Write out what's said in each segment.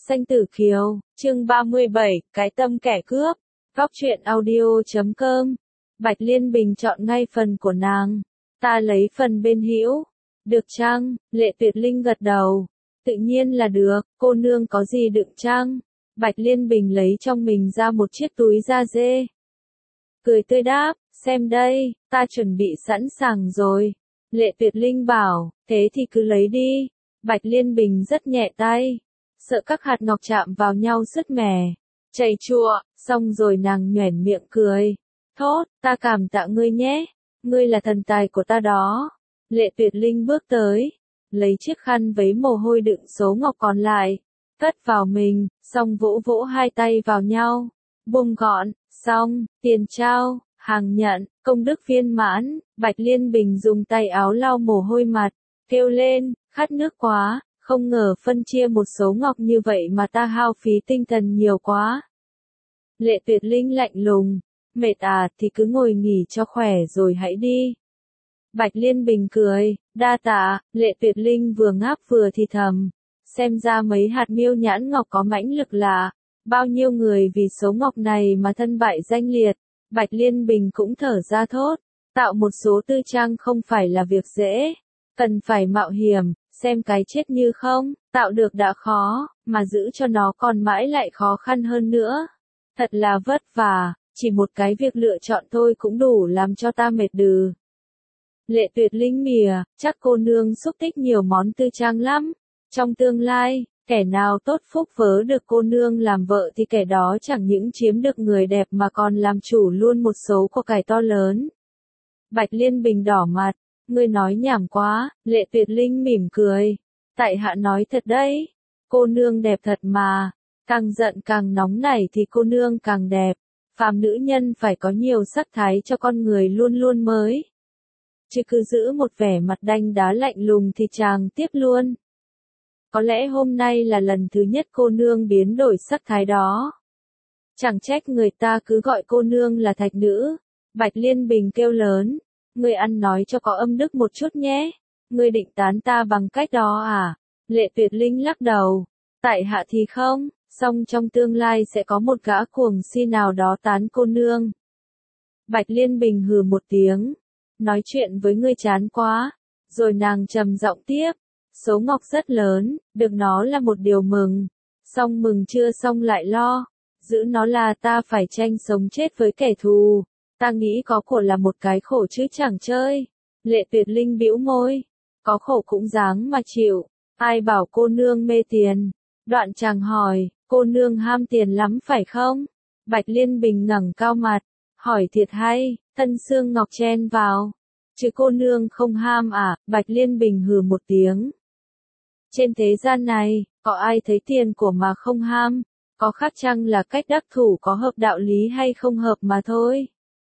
Xanh Tử Kiều, chương 37, cái tâm kẻ cướp. Góc truyện audio.com. Bạch Liên Bình chọn ngay phần của nàng. Ta lấy phần bên hữu. Được chăng? Lệ Tuyệt Linh gật đầu. Tự nhiên là được, cô nương có gì đựng chăng? Bạch Liên Bình lấy trong mình ra một chiếc túi da dê. Cười tươi đáp, xem đây, ta chuẩn bị sẵn sàng rồi. Lệ Tuyệt Linh bảo, thế thì cứ lấy đi. Bạch Liên Bình rất nhẹ tay. Sợ các hạt ngọc chạm vào nhau sứt mẻ, chảy chua, xong rồi nàng nhoẻn miệng cười. Thốt, ta cảm tạ ngươi nhé, ngươi là thần tài của ta đó. Lệ Tuyệt Linh bước tới, lấy chiếc khăn vấy mồ hôi đựng số ngọc còn lại, cất vào mình, xong vỗ vỗ hai tay vào nhau, buông gọn, xong, tiền trao, hàng nhận, công đức viên mãn. Bạch Liên Bình dùng tay áo lau mồ hôi mặt, kêu lên, khát nước quá. Không ngờ phân chia một số ngọc như vậy mà ta hao phí tinh thần nhiều quá. Lệ Tuyệt Linh lạnh lùng, mệt à thì cứ ngồi nghỉ cho khỏe rồi hãy đi. Bạch Liên Bình cười, đa tạ. Lệ Tuyệt Linh vừa ngáp vừa thì thầm, xem ra mấy hạt miêu nhãn ngọc có mãnh lực lạ, bao nhiêu người vì số ngọc này mà thân bại danh liệt. Bạch Liên Bình cũng thở ra thốt, tạo một số tư trang không phải là việc dễ, cần phải mạo hiểm. Xem cái chết như không, tạo được đã khó, mà giữ cho nó còn mãi lại khó khăn hơn nữa. Thật là vất vả, chỉ một cái việc lựa chọn thôi cũng đủ làm cho ta mệt đừ. Lệ Tuyệt Linh mỉa, chắc cô nương xúc tích nhiều món tư trang lắm. Trong tương lai, kẻ nào tốt phúc vớ được cô nương làm vợ thì kẻ đó chẳng những chiếm được người đẹp mà còn làm chủ luôn một số của cải to lớn. Bạch Liên Bình đỏ mặt. Ngươi nói nhảm quá. Lệ Tuyệt Linh mỉm cười. Tại hạ nói thật đấy. Cô nương đẹp thật mà. Càng giận càng nóng nảy thì cô nương càng đẹp. Phàm nữ nhân phải có nhiều sắc thái cho con người luôn luôn mới. Chứ cứ giữ một vẻ mặt đanh đá lạnh lùng thì chàng tiếp luôn. Có lẽ hôm nay là lần thứ nhất cô nương biến đổi sắc thái đó. Chẳng trách người ta cứ gọi cô nương là thạch nữ. Bạch Liên Bình kêu lớn. Ngươi ăn nói cho có âm đức một chút nhé. Ngươi định tán ta bằng cách đó à? Lệ Tuyệt Linh lắc đầu. Tại hạ thì không, song trong tương lai sẽ có một gã cuồng si nào đó tán cô nương. Bạch Liên Bình hừ một tiếng. Nói chuyện với ngươi chán quá. Rồi nàng trầm giọng tiếp. Số ngọc rất lớn, được nó là một điều mừng. Song mừng chưa xong lại lo. Giữ nó là ta phải tranh sống chết với kẻ thù. Ta nghĩ có khổ là một cái khổ chứ chẳng chơi. Lệ Tuyệt Linh bĩu môi. Có khổ cũng dáng mà chịu. Ai bảo cô nương mê tiền. Đoạn chàng hỏi, cô nương ham tiền lắm phải không? Bạch Liên Bình ngẩng cao mặt. Hỏi thiệt hay, thân xương ngọc chen vào. Chứ cô nương không ham à? Bạch Liên Bình hừ một tiếng. Trên thế gian này, có ai thấy tiền của mà không ham? Có khác chăng là cách đắc thủ có hợp đạo lý hay không hợp mà thôi.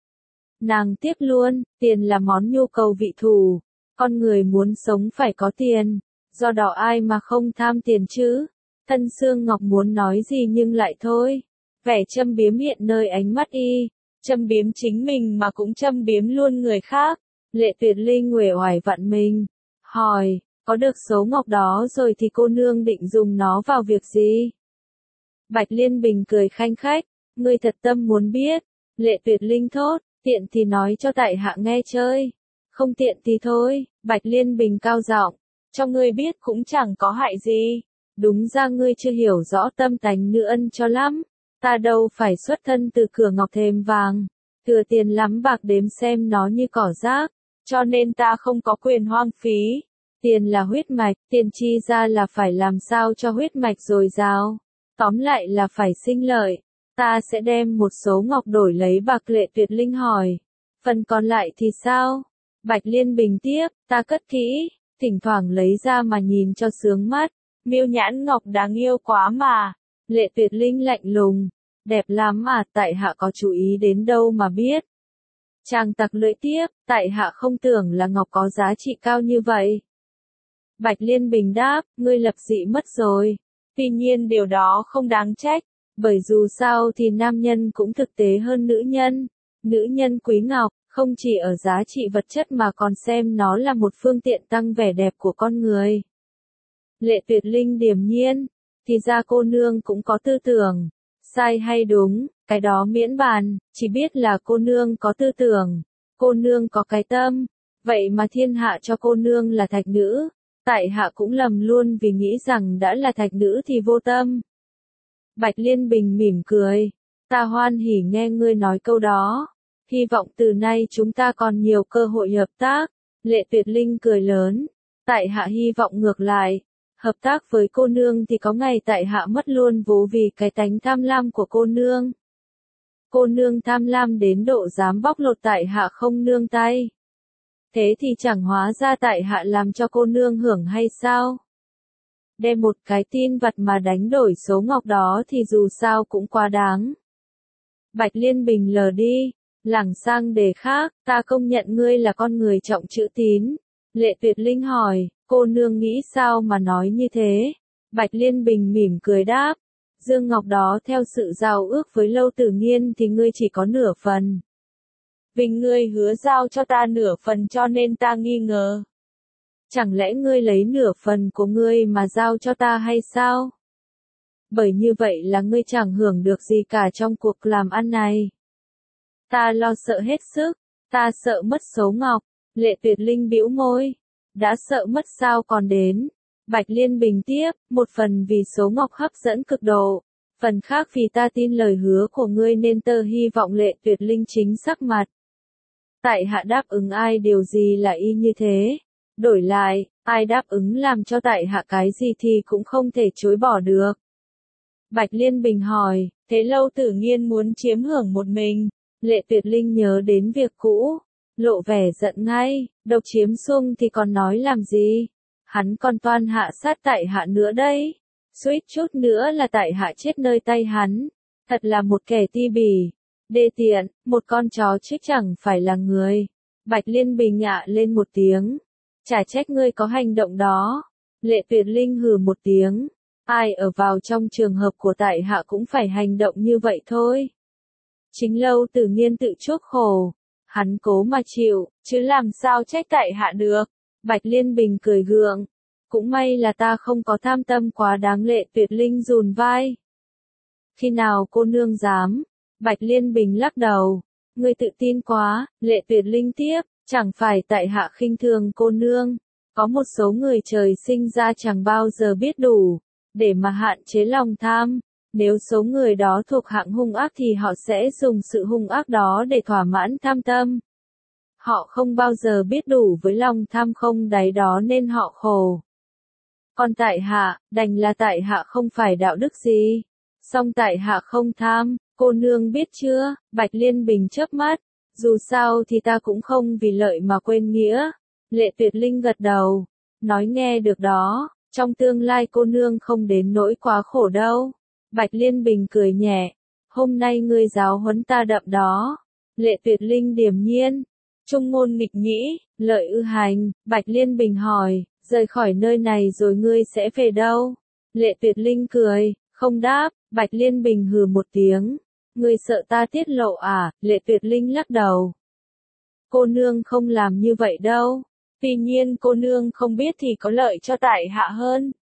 Nàng tiếp luôn, tiền là món nhu cầu vị thủ. Con người muốn sống phải có tiền. Do đó ai mà không tham tiền chứ? Thân xương ngọc muốn nói gì nhưng lại thôi. Vẻ châm biếm hiện nơi ánh mắt y. Châm biếm chính mình mà cũng châm biếm luôn người khác. Lệ Tuyệt Linh uể oải vặn mình. Hỏi, có được số ngọc đó rồi thì cô nương định dùng nó vào việc gì? Bạch Liên Bình cười khanh khách. Ngươi thật tâm muốn biết. Lệ Tuyệt Linh thốt. Tiện thì nói cho tại hạ nghe chơi. Không tiện thì thôi. Bạch Liên Bình cao giọng. Cho ngươi biết cũng chẳng có hại gì. Đúng ra ngươi chưa hiểu rõ tâm tánh nữ ân cho lắm. Ta đâu phải xuất thân từ cửa ngọc thềm vàng. Thừa tiền lắm bạc đếm xem nó như cỏ rác. Cho nên ta không có quyền hoang phí. Tiền là huyết mạch. Tiền chi ra là phải làm sao cho huyết mạch dồi dào. Tóm lại là phải sinh lợi. Ta sẽ đem một số ngọc đổi lấy bạc. Lệ Tuyệt Linh hỏi. Phần còn lại thì sao? Bạch Liên Bình tiếp, ta cất kỹ, thỉnh thoảng lấy ra mà nhìn cho sướng mắt. Miêu nhãn ngọc đáng yêu quá mà. Lệ Tuyệt Linh lạnh lùng. Đẹp lắm à, tại hạ có chú ý đến đâu mà biết. Chàng tặc lưỡi tiếp, tại hạ không tưởng là ngọc có giá trị cao như vậy. Bạch Liên Bình đáp, ngươi lập dị mất rồi. Tuy nhiên điều đó không đáng trách. Bởi dù sao thì nam nhân cũng thực tế hơn nữ nhân. Nữ nhân quý ngọc, không chỉ ở giá trị vật chất mà còn xem nó là một phương tiện tăng vẻ đẹp của con người. Lệ Tuyệt Linh điềm nhiên. thì ra cô nương cũng có tư tưởng. Sai hay đúng, cái đó miễn bàn, chỉ biết là cô nương có tư tưởng, cô nương có cái tâm, vậy mà thiên hạ cho cô nương là thạch nữ, tại hạ cũng lầm luôn vì nghĩ rằng đã là thạch nữ thì vô tâm. Bạch Liên Bình mỉm cười, ta hoan hỉ nghe ngươi nói câu đó, hy vọng từ nay chúng ta còn nhiều cơ hội hợp tác. Lệ Tuyệt Linh cười lớn, tại hạ hy vọng ngược lại, hợp tác với cô nương thì có ngày tại hạ mất luôn vú vì cái tánh tham lam của cô nương. Cô nương tham lam đến độ dám bóc lột tại hạ không nương tay. Thế thì chẳng hóa ra tại hạ làm cho cô nương hưởng hay sao? Đem một cái tin vặt mà đánh đổi số ngọc đó thì dù sao cũng quá đáng. Bạch Liên Bình lờ đi, lảng sang đề khác, ta công nhận ngươi là con người trọng chữ tín. Lệ Tuyệt Linh hỏi, cô nương nghĩ sao mà nói như thế? Bạch Liên Bình mỉm cười đáp, dương ngọc đó theo sự giao ước với Lâu Tử Nghiên thì ngươi chỉ có nửa phần. Vì ngươi hứa giao cho ta nửa phần cho nên ta nghi ngờ. Chẳng lẽ ngươi lấy nửa phần của ngươi mà giao cho ta hay sao? Bởi như vậy là ngươi chẳng hưởng được gì cả trong cuộc làm ăn này. Ta lo sợ hết sức, ta sợ mất số ngọc. Lệ Tuyệt Linh bĩu môi, đã sợ mất sao còn đến. Bạch Liên Bình tiếp, một phần vì số ngọc hấp dẫn cực độ, phần khác vì ta tin lời hứa của ngươi nên tơ hy vọng Lệ Tuyệt Linh chính sắc mặt. Tại hạ đáp ứng ai điều gì là y như thế, đổi lại, ai đáp ứng làm cho tại hạ cái gì thì cũng không thể chối bỏ được. Bạch Liên Bình hỏi, thế Lâu Tử Nghiên muốn chiếm hưởng một mình? Lệ Tuyệt Linh nhớ đến việc cũ, lộ vẻ giận ngay, độc chiếm sung thì còn nói làm gì? Hắn còn toan hạ sát tại hạ nữa đấy. Suýt chút nữa là tại hạ chết nơi tay hắn. Thật là một kẻ ti bỉ, đê tiện, một con chó chứ chẳng phải là người. Bạch Liên Bình ạ lên một tiếng. Chả trách ngươi có hành động đó. Lệ Tuyệt Linh hừ một tiếng. Ai ở vào trong trường hợp của tại hạ cũng phải hành động như vậy thôi. Chính Lâu Tử Nghiên tự chuốc khổ. Hắn cố mà chịu, chứ làm sao trách tại hạ được. Bạch Liên Bình cười gượng. Cũng may là ta không có tham tâm quá đáng. Lệ Tuyệt Linh rùn vai. Khi nào cô nương dám? Bạch Liên Bình lắc đầu. Ngươi tự tin quá. Lệ Tuyệt Linh tiếp. Chẳng phải tại hạ khinh thường cô nương. Có một số người trời sinh ra chẳng bao giờ biết đủ. Để mà hạn chế lòng tham. Nếu số người đó thuộc hạng hung ác thì họ sẽ dùng sự hung ác đó để thỏa mãn tham tâm. Họ không bao giờ biết đủ với lòng tham không đáy đó nên họ khổ. Còn tại hạ, đành là tại hạ không phải đạo đức gì. Song tại hạ không tham, cô nương biết chưa? Bạch Liên Bình chớp mắt. Dù sao thì ta cũng không vì lợi mà quên nghĩa. Lệ Tuyệt Linh gật đầu. Nói nghe được đó, trong tương lai cô nương không đến nỗi quá khổ đâu. Bạch Liên Bình cười nhẹ. Hôm nay ngươi giáo huấn ta đậm đó. Lệ Tuyệt Linh điềm nhiên. Trung ngôn nghịch nghĩ, lợi ư hành. Bạch Liên Bình hỏi, rời khỏi nơi này rồi ngươi sẽ về đâu? Lệ Tuyệt Linh cười, không đáp. Bạch Liên Bình hừ một tiếng. Ngươi sợ ta tiết lộ à? Lệ Tuyệt Linh lắc đầu. Cô nương không làm như vậy đâu. Tuy nhiên cô nương không biết thì có lợi cho tại hạ hơn.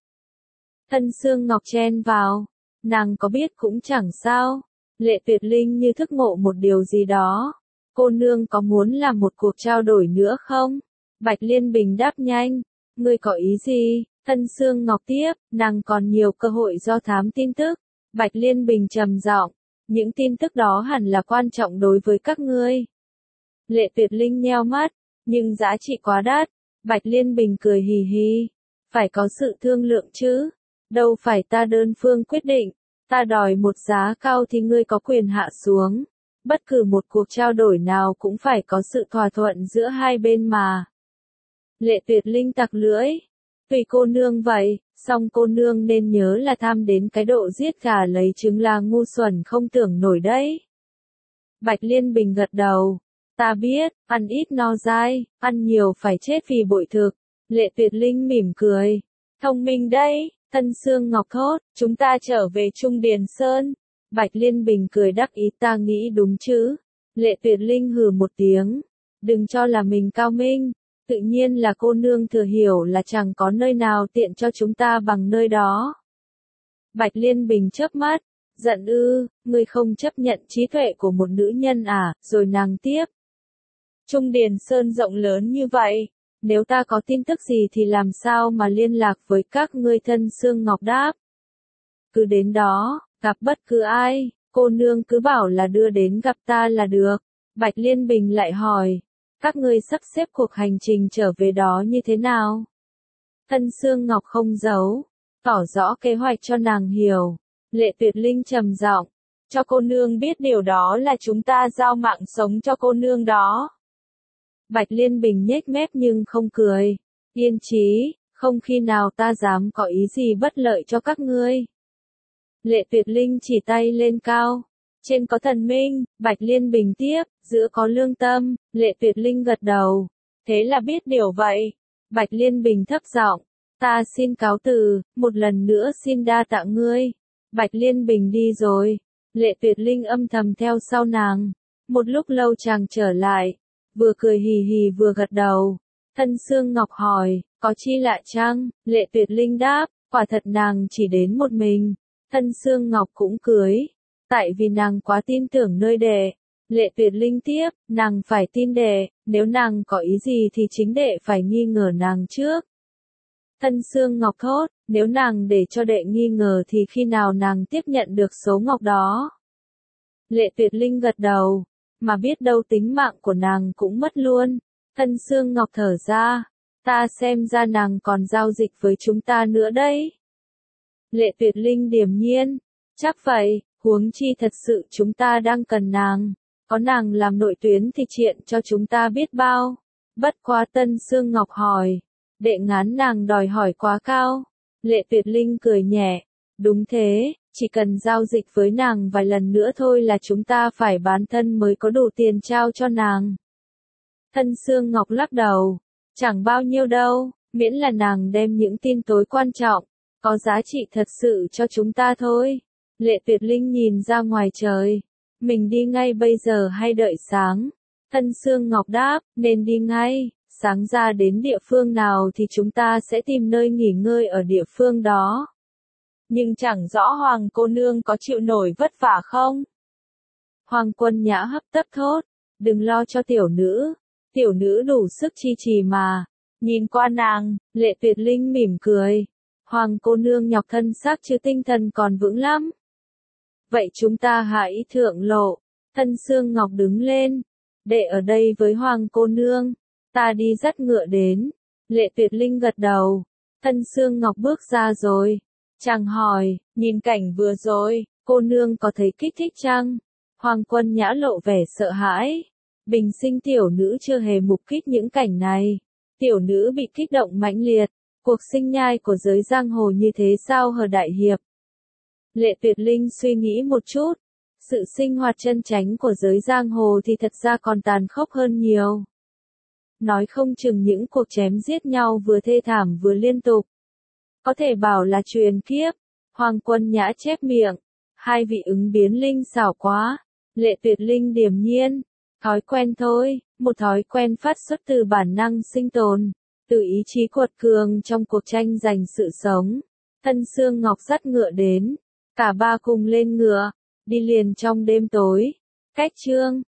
Thân Sương Ngọc chen vào. Nàng có biết cũng chẳng sao. Lệ Tuyệt Linh như thức ngộ một điều gì đó. Cô nương có muốn làm một cuộc trao đổi nữa không? Bạch Liên Bình đáp nhanh. Ngươi có ý gì? Thân Sương Ngọc tiếp. Nàng còn nhiều cơ hội do thám tin tức. Bạch Liên Bình trầm giọng. Những tin tức đó hẳn là quan trọng đối với các ngươi. Lệ Tuyệt Linh nheo mắt. Nhưng giá trị quá đắt. Bạch Liên Bình cười hì hì. Phải có sự thương lượng chứ. Đâu phải ta đơn phương quyết định. Ta đòi một giá cao thì ngươi có quyền hạ xuống. Bất cứ một cuộc trao đổi nào cũng phải có sự thỏa thuận giữa hai bên mà. Lệ Tuyệt Linh tặc lưỡi. Tùy cô nương vậy, song cô nương nên nhớ là tham đến cái độ giết gà lấy trứng là ngu xuẩn không tưởng nổi đấy. Bạch Liên Bình gật đầu. Ta biết, ăn ít no dai, ăn nhiều phải chết vì bội thực. Lệ Tuyệt Linh mỉm cười. Thông minh đấy. Thân Sương Ngọc thốt, chúng ta trở về Trung Điền Sơn. Bạch Liên Bình cười đắc ý, ta nghĩ đúng chứ. Lệ Tuyệt Linh hừ một tiếng. Đừng cho là mình cao minh. Tự nhiên là cô nương thừa hiểu là chẳng có nơi nào tiện cho chúng ta bằng nơi đó. Bạch Liên Bình chớp mắt, giận ư, ngươi không chấp nhận trí tuệ của một nữ nhân à, rồi nàng tiếp. Trung Điền Sơn rộng lớn như vậy, nếu ta có tin tức gì thì làm sao mà liên lạc với các ngươi? Thân Xương Ngọc đáp. Cứ đến đó, gặp bất cứ ai, cô nương cứ bảo là đưa đến gặp ta là được. Bạch Liên Bình lại hỏi, các ngươi sắp xếp cuộc hành trình trở về đó như thế nào? Thân Xương Ngọc không giấu, tỏ rõ kế hoạch cho nàng hiểu. Lệ Tuyệt Linh trầm giọng, cho cô nương biết điều đó là chúng ta giao mạng sống cho cô nương đó. Bạch Liên Bình nhếch mép nhưng không cười. Yên chí, không khi nào ta dám có ý gì bất lợi cho các ngươi. Lệ Tuyệt Linh chỉ tay lên cao. Trên có thần minh, Bạch Liên Bình tiếp, giữa có lương tâm, Lệ Tuyệt Linh gật đầu. Thế là biết điều vậy. Bạch Liên Bình thấp giọng, ta xin cáo từ, một lần nữa xin đa tạ ngươi. Bạch Liên Bình đi rồi. Lệ Tuyệt Linh âm thầm theo sau nàng. Một lúc lâu chàng trở lại, vừa cười hì hì vừa gật đầu. Thân Xương Ngọc hỏi, có chi lạ chăng? Lệ Tuyệt Linh đáp, quả thật nàng chỉ đến một mình. Thân Xương Ngọc cũng cưới, tại vì nàng quá tin tưởng nơi đệ. Lệ Tuyệt Linh tiếp, nàng phải tin đệ, nếu nàng có ý gì thì chính đệ phải nghi ngờ nàng trước. Thân Xương Ngọc thốt, nếu nàng để cho đệ nghi ngờ thì khi nào nàng tiếp nhận được số ngọc đó? Lệ Tuyệt Linh gật đầu, mà biết đâu tính mạng của nàng cũng mất luôn. Thân Xương Ngọc thở ra, ta xem ra nàng còn giao dịch với chúng ta nữa đấy. Lệ Tuyệt Linh điềm nhiên, chắc vậy, huống chi thật sự chúng ta đang cần nàng. Có nàng làm nội tuyến thì chuyện cho chúng ta biết bao. Bất quá Tân Xương Ngọc hỏi, đệ ngán nàng đòi hỏi quá cao. Lệ Tuyệt Linh cười nhẹ, đúng thế, chỉ cần giao dịch với nàng vài lần nữa thôi là chúng ta phải bán thân mới có đủ tiền trao cho nàng. Thân Xương Ngọc lắc đầu, chẳng bao nhiêu đâu, miễn là nàng đem những tin tối quan trọng, có giá trị thật sự cho chúng ta thôi. Lệ Tuyệt Linh nhìn ra ngoài trời, mình đi ngay bây giờ hay đợi sáng? Thân Xương Ngọc đáp, nên đi ngay, sáng ra đến địa phương nào thì chúng ta sẽ tìm nơi nghỉ ngơi ở địa phương đó. Nhưng chẳng rõ Hoàng cô nương có chịu nổi vất vả không? Hoàng Quân Nhã hấp tấp thốt, đừng lo cho tiểu nữ đủ sức chi trì mà. Nhìn qua nàng, Lệ Tuyệt Linh mỉm cười, Hoàng cô nương nhọc thân xác chứ tinh thần còn vững lắm. Vậy chúng ta hãy thượng lộ. Thân Xương Ngọc đứng lên, đệ ở đây với Hoàng cô nương, ta đi dắt ngựa đến. Lệ Tuyệt Linh gật đầu, Thân Xương Ngọc bước ra rồi. Chàng hỏi, nhìn cảnh vừa rồi, cô nương có thấy kích thích chăng? Hoàng Quân Nhã lộ vẻ sợ hãi. Bình sinh tiểu nữ chưa hề mục kích những cảnh này. Tiểu nữ bị kích động mãnh liệt. Cuộc sinh nhai của giới giang hồ như thế sao hờ đại hiệp? Lệ Tuyệt Linh suy nghĩ một chút. Sự sinh hoạt chân chánh của giới giang hồ thì thật ra còn tàn khốc hơn nhiều. Nói không chừng những cuộc chém giết nhau vừa thê thảm vừa liên tục. Có thể bảo là truyền kiếp. Hoàng Quân Nhã chép miệng. Hai vị ứng biến linh xảo quá. Lệ Tuyệt Linh điềm nhiên. Thói quen thôi, một thói quen phát xuất từ bản năng sinh tồn, từ ý chí quật cường trong cuộc tranh giành sự sống. Thân Xương Ngọc dắt ngựa đến, cả ba cùng lên ngựa, đi liền trong đêm tối. Cách chương